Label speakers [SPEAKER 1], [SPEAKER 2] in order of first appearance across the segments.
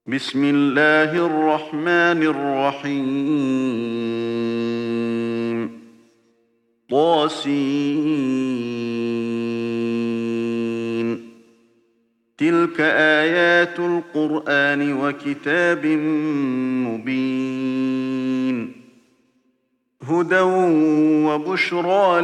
[SPEAKER 1] بسم الله الرحمن الرحيم طاسين تلك آيات القرآن وكتاب مبين هدى وبشرى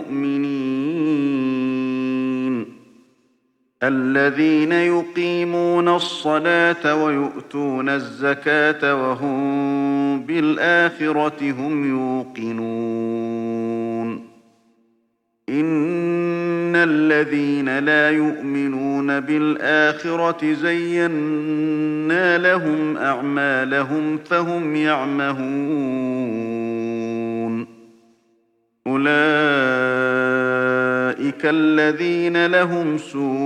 [SPEAKER 1] للمؤمنين الذين يقيمون الصلاة ويؤتون الزكاة وهم بالآخرة هم يوقنون إن الذين لا يؤمنون بالآخرة زينا لهم أعمالهم فهم يعمهون أولئك الذين لهم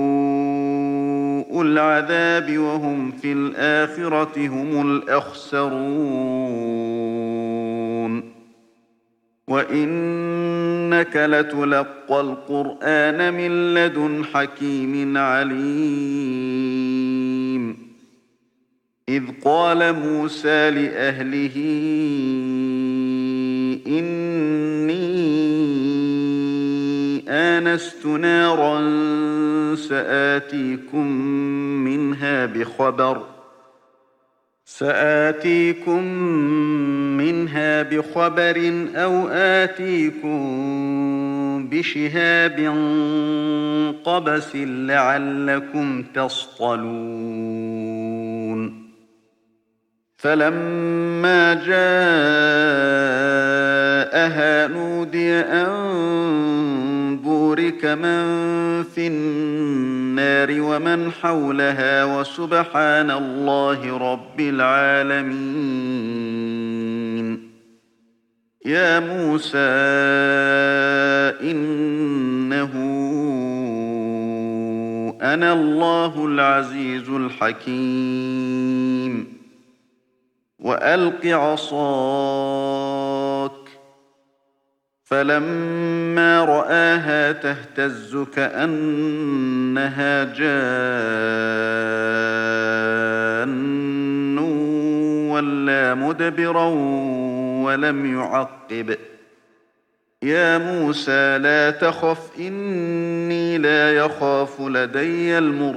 [SPEAKER 1] سوء العذاب وهم في الآخرة هم الأخسرون وإنك لتلقى القرآن من لدن حكيم عليم إذ قال موسى لأهله إني آنست نارا سآتيكم منها بخبر أو آتيكم بشهاب قبس لعلكم تصطلون فلما جاءها نودي أن بورك من في النار ومن حولها وسبحان الله رب العالمين يا موسى إنه أنا الله العزيز الحكيم وألق عصاك فلما رآها تهتز كأنها جان ولا مدبرا ولم يعقب يا موسى لا تخف إني لا يخاف لدي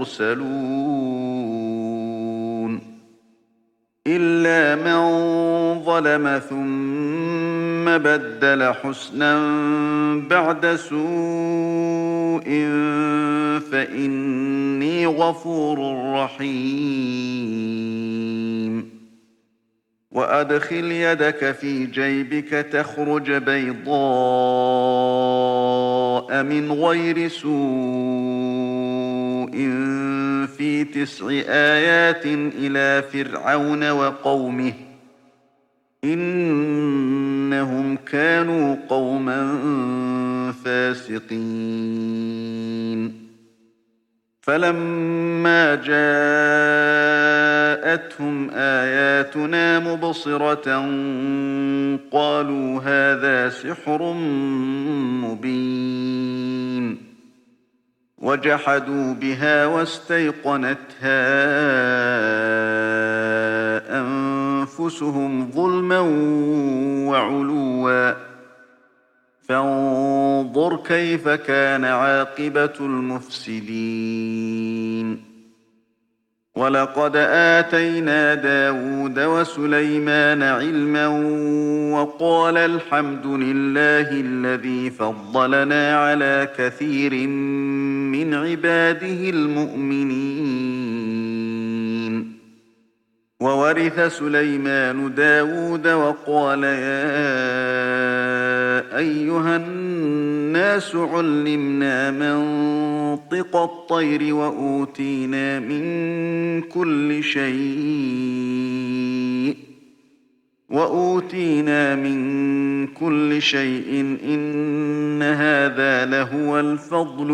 [SPEAKER 1] المرسلون إلا من ظلم ثم بدل حسنا بعد سوء فإني غفور رحيم وأدخل يدك في جيبك تخرج بيضاء من غير سوء في 9 آيات إلى فرعون وقومه إنهم كانوا قوما فاسقين فلما جاءتهم آياتنا مبصرة قالوا هذا سحر مبين وجحدوا بها واستيقنتها أنفسهم ظلما وعلوا فانظر كيف كان عاقبة المفسدين ولقد آتينا داود وسليمان علما وقال الحمد لله الذي فضلنا على كثير من عباده المؤمنين وورث سليمان داود وقال يا أيها الناس علمنا منطق الطير وأوتينا من كل شيء إن هذا لهو الفضل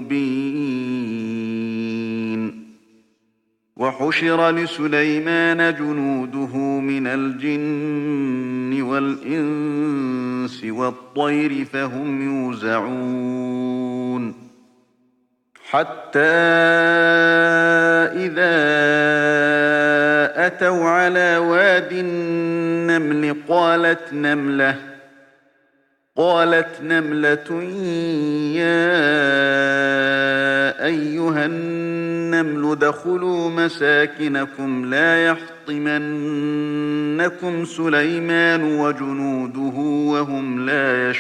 [SPEAKER 1] المبين وحشر لسليمان جنوده من الجن والإنس والطير فهم يوزعون حتى إذا أتوا على واد النمل قالت نملة يا أيها النمل ادخلوا مساكنكم لا يحطمنكم سليمان وجنوده وهم لا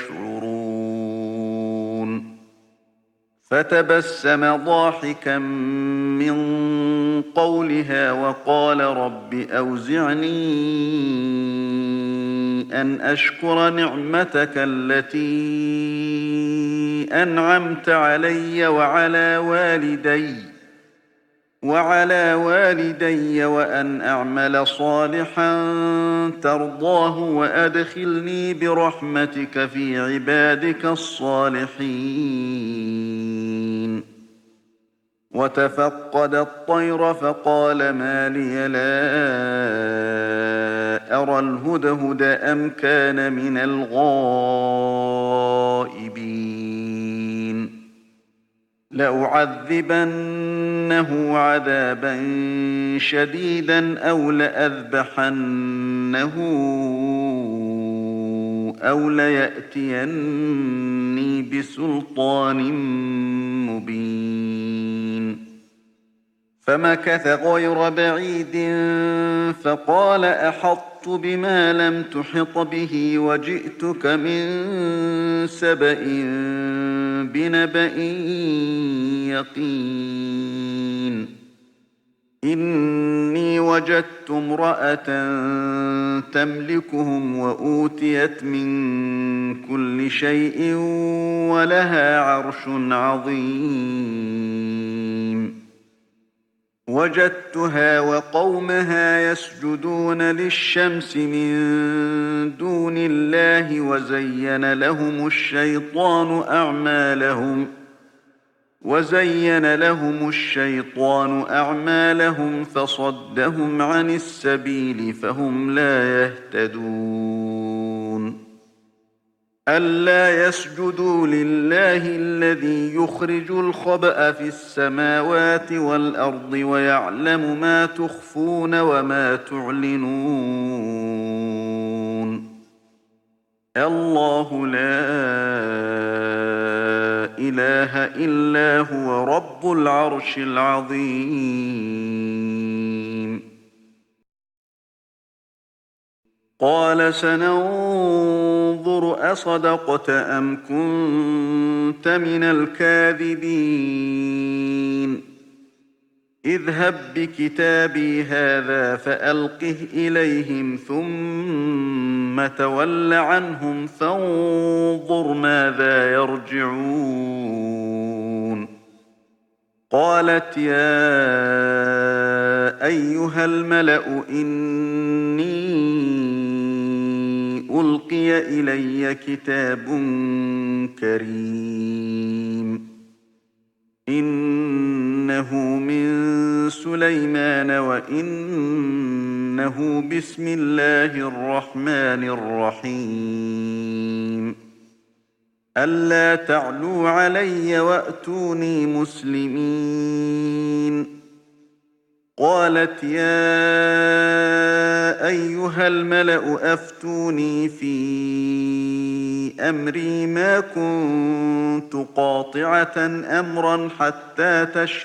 [SPEAKER 1] يشعرون فتبسم ضاحكا من قولها وقال رب أوزعني أن أشكر نعمتك التي أنعمت علي وعلى والدي وأن أعمل صالحا ترضاه وأدخلني برحمتك في عبادك الصالحين وتفقد الطير فقال ما لي لا أرى الهدهد أم كان من الغائبين لأعذبنه عذابا شديدا أو لأذبحنه أو ليأتيني بسلطان مبين فمكث غير بعيد فقال أحطت بما لم تحط به وجئتك من سبأ بنبأ يقين إني وجدت امرأة تملكهم وأوتيت من كل شيء ولها عرش عظيم وجدتها وقومها يسجدون للشمس من دون الله وزين لهم الشيطان أعمالهم فصدهم عن السبيل فهم لا يهتدون ألا يسجدوا لله الذي يخرج الخبأ في السماوات والأرض ويعلم ما تخفون وما تعلنون الله لا إله إلا هو رب العرش العظيم قال سننظر أصدقت أم كنت من الكاذبين اذهب بكتابي هذا فألقه إليهم ثم تول عنهم فانظر ماذا يرجعون قالت يا أيها الملأ إني ألقي إلي كتاب كريم إنه من سليمان وإنه بسم الله الرحمن الرحيم ألا تعلوا علي وأتوني مسلمين قالت يا أيها الملأ أفتوني في أمري ما كنت قاطعة أمرا حتى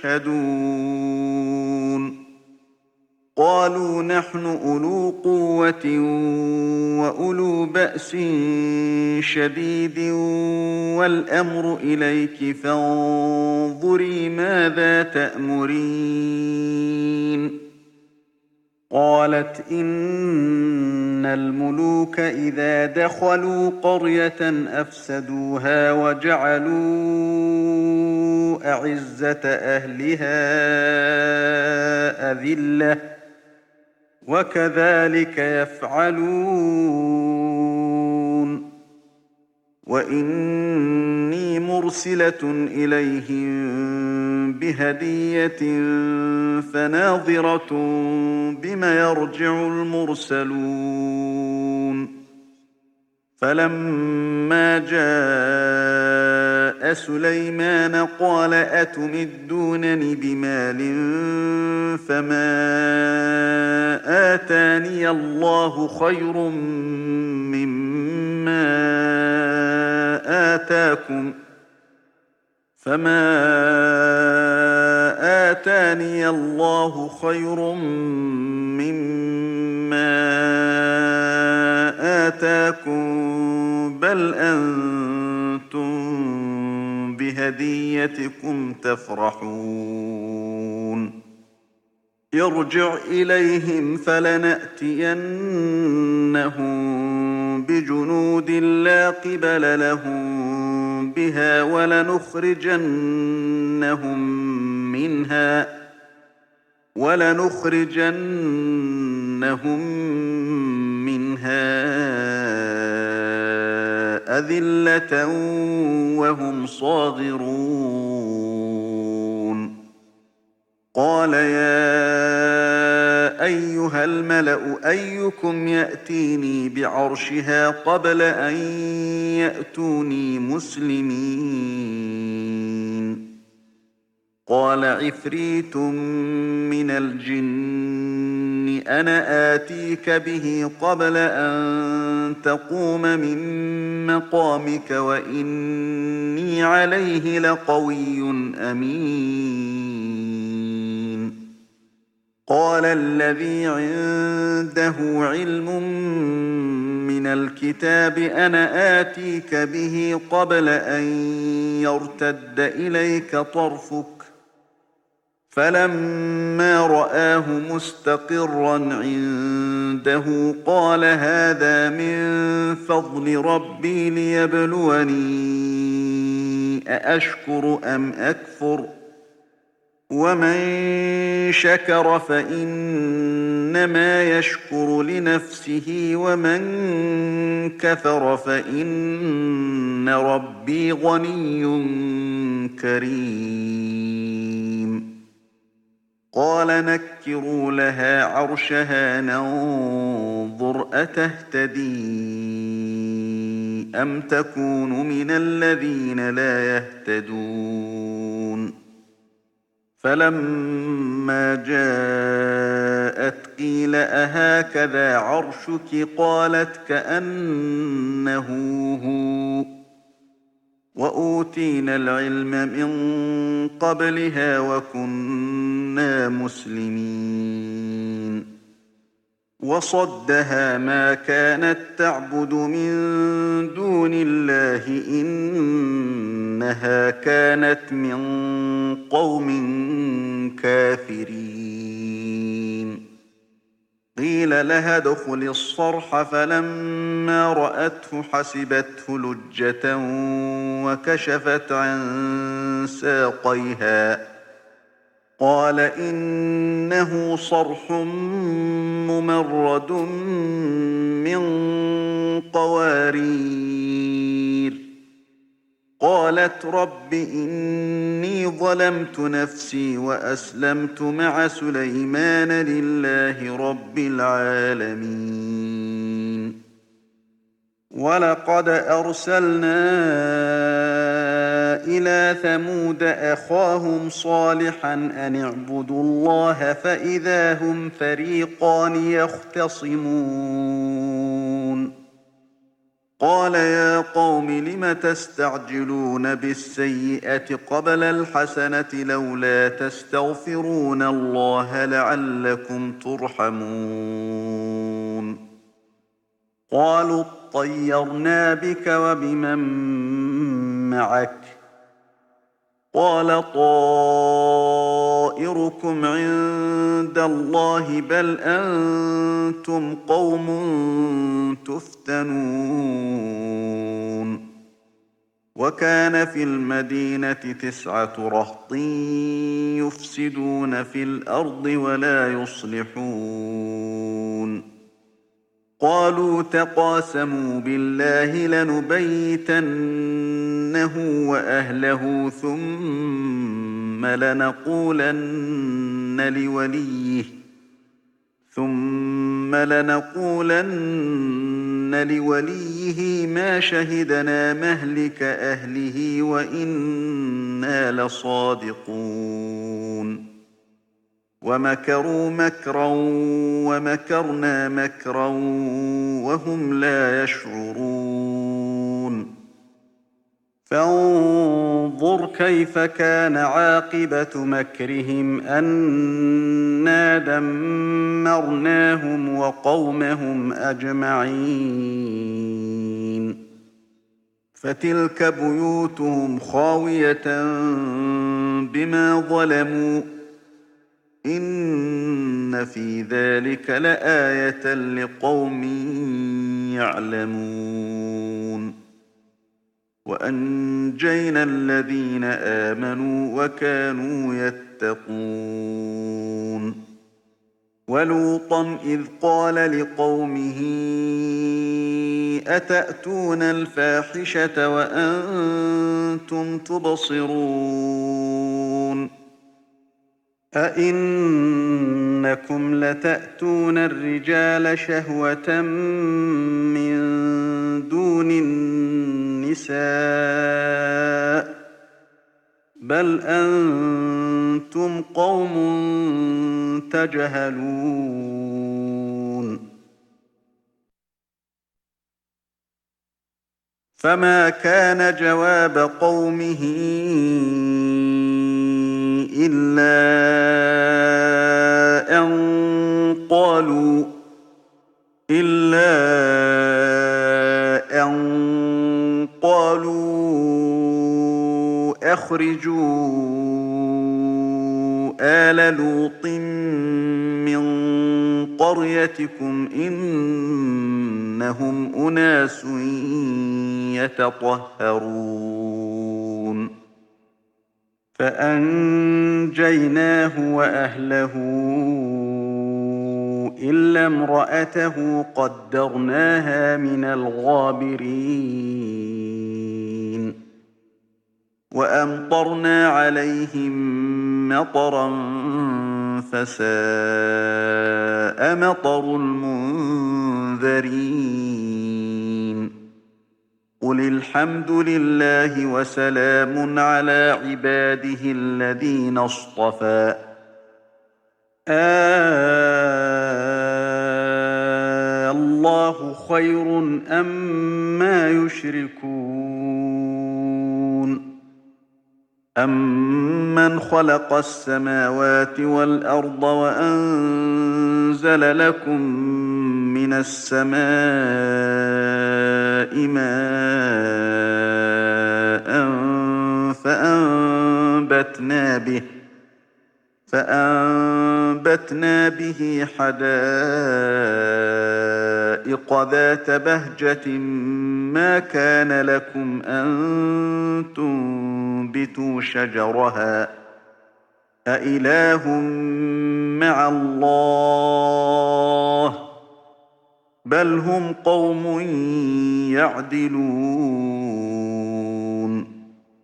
[SPEAKER 1] تشهدون قالوا نحن أولو قوة وأولو بأس شديد والأمر إليك فانظري ماذا تأمرين قالت إن الملوك إذا دخلوا قرية أفسدوها وجعلوا أعزة أهلها أذلة وكذلك يفعلون وإني مرسلة إليهم بهدية فناظرة بما يرجع المرسلون فلما جاء سليمان قال أتمدونني بمال فما آتاني الله خير مما آتاكم فما آتاني الله خير مما آتاكم بل أنتم بهديتكم تفرحون ارجع إليهم فلنأتينهم بجنود لا قبل لهم بها ولنخرجنهم منها أذلة وهم صاغرون قال يا أيها الملأ أيكم يأتيني بعرشها قبل أن يأتوني مسلمين قال عفريت من الجن أنا آتيك به قبل أن تقوم من مقامك وإني عليه لقوي أمين قال الذي عنده علم من الكتاب أنا آتيك به قبل أن يرتد إليك طرفك فلما رآه مستقرا عنده قال هذا من فضل ربي ليبلوني أأشكر أم أكفر ومن شكر فإنما يشكر لنفسه ومن كفر فإن ربي غني كريم قال نكروا لها عرشها ننظر أتهتدي أم تكون من الذين لا يهتدون فلما جاءت قيل أهكذا عرشك قالت كأنه هو وأوتينا العلم من قبلها وكنا مسلمين وصدها ما كانت تعبد من دون الله إنها كانت من قوم كافرين قيل لها ادخل الصرح فلما رأته حسبته لجة وكشفت عن ساقيها قال إنه صرح ممرد من قوارير قالت رب إني ظلمت نفسي وأسلمت مع سليمان لله رب العالمين ولقد أرسلنا إلى ثمود أخاهم صالحا أن اعبدوا الله فإذا هم فريقان يختصمون قال يا قوم لم تستعجلون بالسيئة قبل الحسنة لولا تستغفرون الله لعلكم ترحمون قالوا اطيرنا بك وبمن معك قال طائركم عند الله بل أنتم قوم تفتنون وكان في المدينة 9 رهط يفسدون في الأرض ولا يصلحون قالوا تقاسموا بالله لنبيتنه وأهله ثم لنقولن لوليه ما شهدنا مهلك أهله وإنا لصادقون ومكروا مكرا ومكرنا مكرا وهم لا يشعرون فانظر كيف كان عاقبة مكرهم أنا دمرناهم وقومهم أجمعين فتلك بيوتهم خاوية بما ظلموا إن في ذلك لآية لقوم يعلمون وأنجينا الذين آمنوا وكانوا يتقون ولوطا إذ قال لقومه أتأتون الفاحشة وأنتم تبصرون أئنكم لتأتون الرجال شهوة من دون النساء بل أنتم قوم تجهلون فما كان جواب قومه إلا أن قالوا أخرجوا آل لوط من قريتكم إنهم أناس يتطهرون فأنجيناه وأهله إلا امرأته قدرناها من الغابرين وأمطرنا عليهم مطرا فساء مطر المنذرين قل الحمد لله وسلام على عباده الذين اصطفى الله خير أما يشركون أمن خلق السماوات والأرض وأنزل لكم من السماء ماء فأنبتنا به حدائق ذات بهجة ما كان لكم أن تنبتوا شجرها أإله مع الله بل هم قوم يعدلون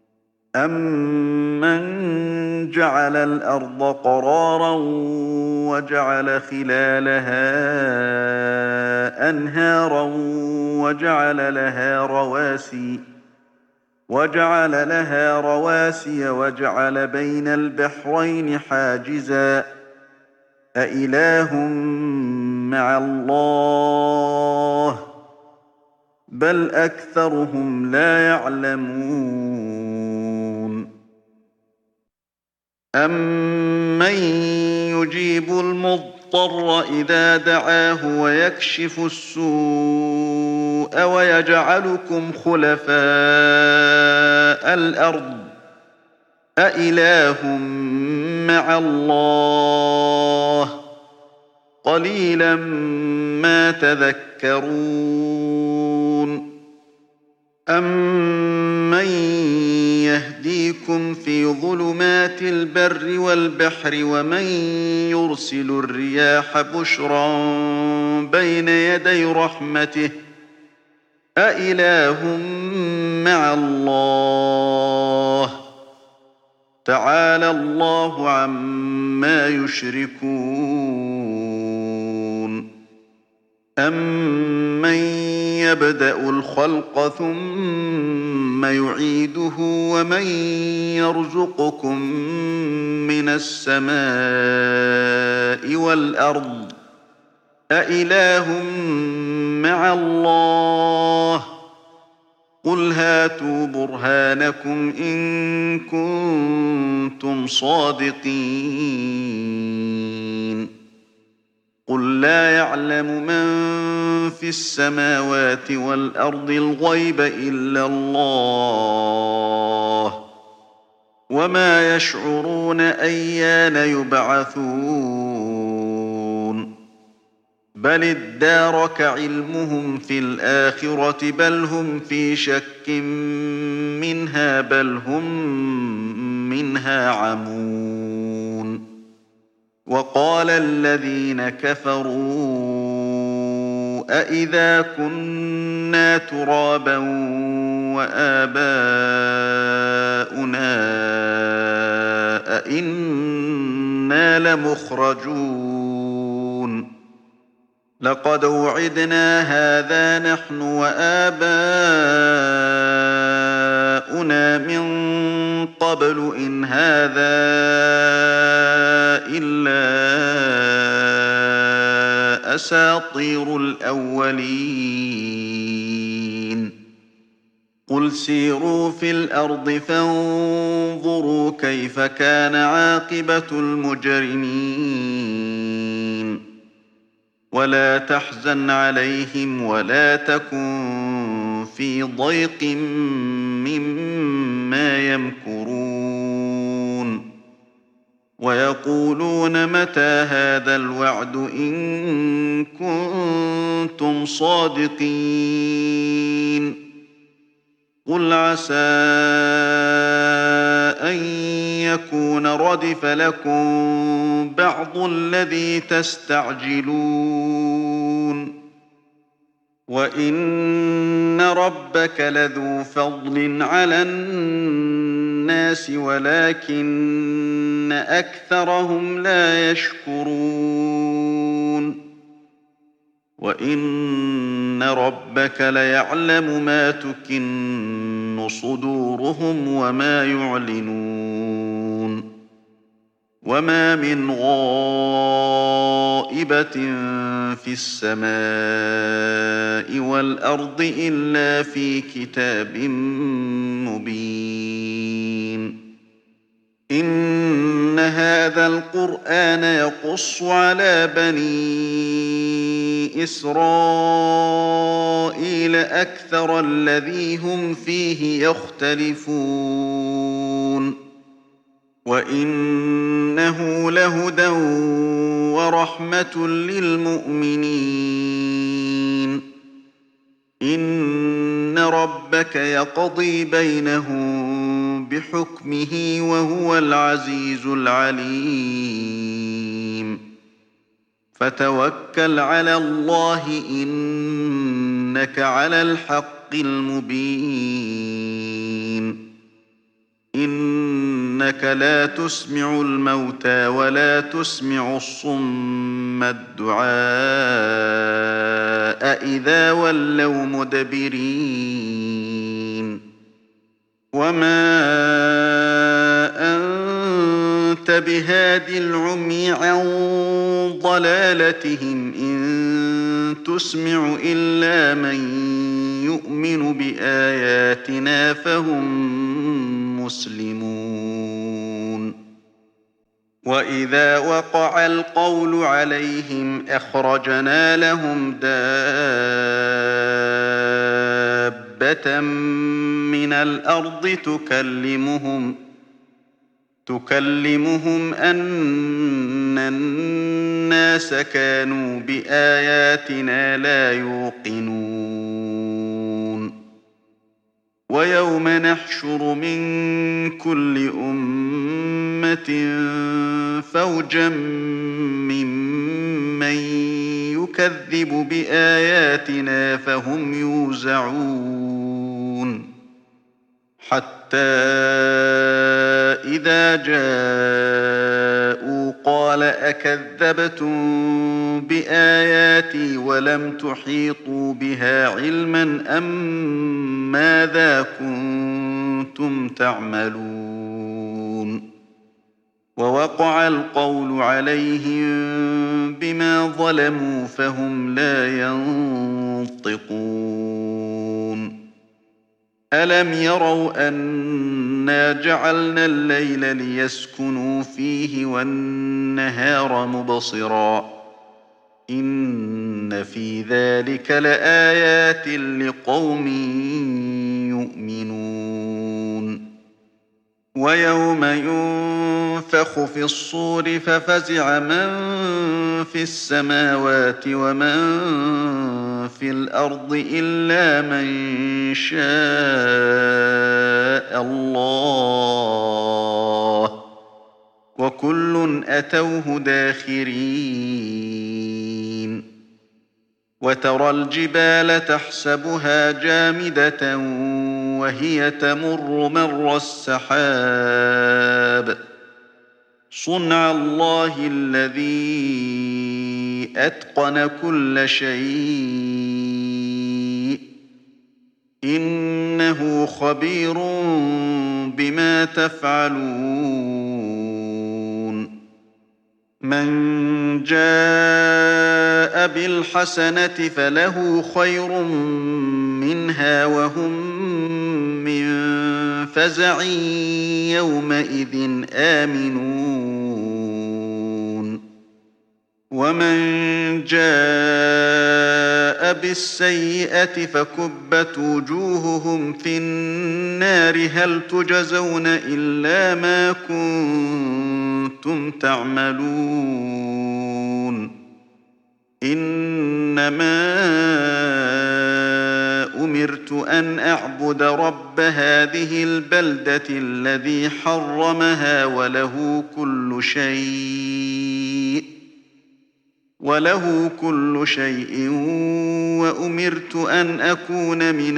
[SPEAKER 1] أمن جعل الأرض قرارا وجعل خلالها أنهارا وجعل لها رواسي وجعل بين البحرين حاجزا أإله مع الله بل أكثرهم لا يعلمون أمن يجيب المضطر إذا دعاه ويكشف السوء ويجعلكم خلفاء الأرض أإله مع الله قليلا ما تذكرون أمن يهديكم في ظلمات البر والبحر ومن يرسل الرياح بشرا بين يدي رحمته أإله مع الله تعالى الله عما يشركون أمن يبدأ الخلق ثم يعيده ومن يرزقكم من السماء والأرض أإله مع الله قل هاتوا برهانكم إن كنتم صادقين قل لا يعلم من في السماوات والأرض الغيب إلا الله وما يشعرون أيان يبعثون بل ادارك علمهم في الآخرة بل هم في شك منها بل هم منها عمون وقال الذين كفروا أإذا كنا ترابا وآباؤنا أإنا لمخرجون لقد وعدنا هذا نحن وآباؤنا من قبل إن هذا إلا أساطير الأولين قل سيروا في الأرض فانظروا كيف كان عاقبة المجرمين ولا تحزن عليهم ولا تكن في ضيق مما يمكرون ويقولون متى هذا الوعد إن كنتم صادقين قل عسى أن يكون ردف لكم بعض الذي تستعجلون وإن ربك لذو فضل على الناس ولكن أكثرهم لا يشكرون وإن ربك ليعلم ما تكن صدورهم وما يعلنون وما من غائبة في السماء والأرض إلا في كتاب مبين إن هذا القرآن يقص على بني إسرائيل أكثر الذي هم فيه يختلفون وإنه لهدى ورحمة للمؤمنين إن ربك يقضي بينهم بحكمه وهو العزيز العليم فتوكل على الله إنك على الحق المبين إنك لا تسمع الموتى ولا تسمع الصم الدعاء إذا ولوا مدبرين وما أنت بهاد العمي عن ضلالتهم إن تسمع إلا من يؤمن بآياتنا فهم مسلمون وإذا وقع القول عليهم أخرجنا لهم دابة من الأرض تكلمهم أن الناس كانوا بآياتنا لا يوقنون ويوم نحشر من كل أمة فوجا ممن يكذب بآياتنا فهم يوزعون حتى إذا جاءوا قال أكذبتم بآياتي ولم تحيطوا بها علما أم ماذا كنتم تعملون ووقع القول عليهم بما ظلموا فهم لا ينطقون ألم يروا أنا جعلنا الليل ليسكنوا فيه والنهار مبصرا إن في ذلك لآيات لقوم يؤمنون ويوم ينفخ في الصور ففزع من في السماوات ومن في الأرض إلا من شاء الله وكل أتوه داخرين وترى الجبال تحسبها جامدة وهي تمر مر السحاب صنع الله الذي أتقن كل شيء إنه خبير بما تفعلون من جاء بالحسنة فله خير منها وهم من فزع يومئذ آمنون ومن جاء بالسيئة فكبت وجوههم في النار هل تجزون إلا ما كنتم تعملون إنما أمرت أن أعبد رب هذه البلدة الذي حرمها وله كل شيء وأمرت أن أكون من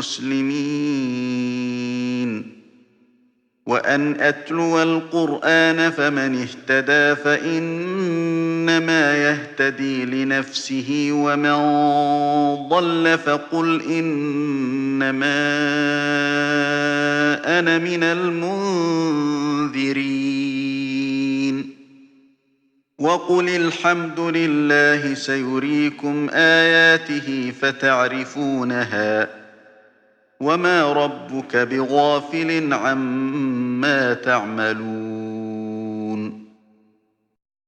[SPEAKER 1] المسلمين وأن أتلو القرآن فمن اهتدى فإنما يهتدي لنفسه ومن ضل فقل إنما أنا من المنذرين وقل الحمد لله سيريكم آياته فتعرفونها وما ربك بغافل عما تعملون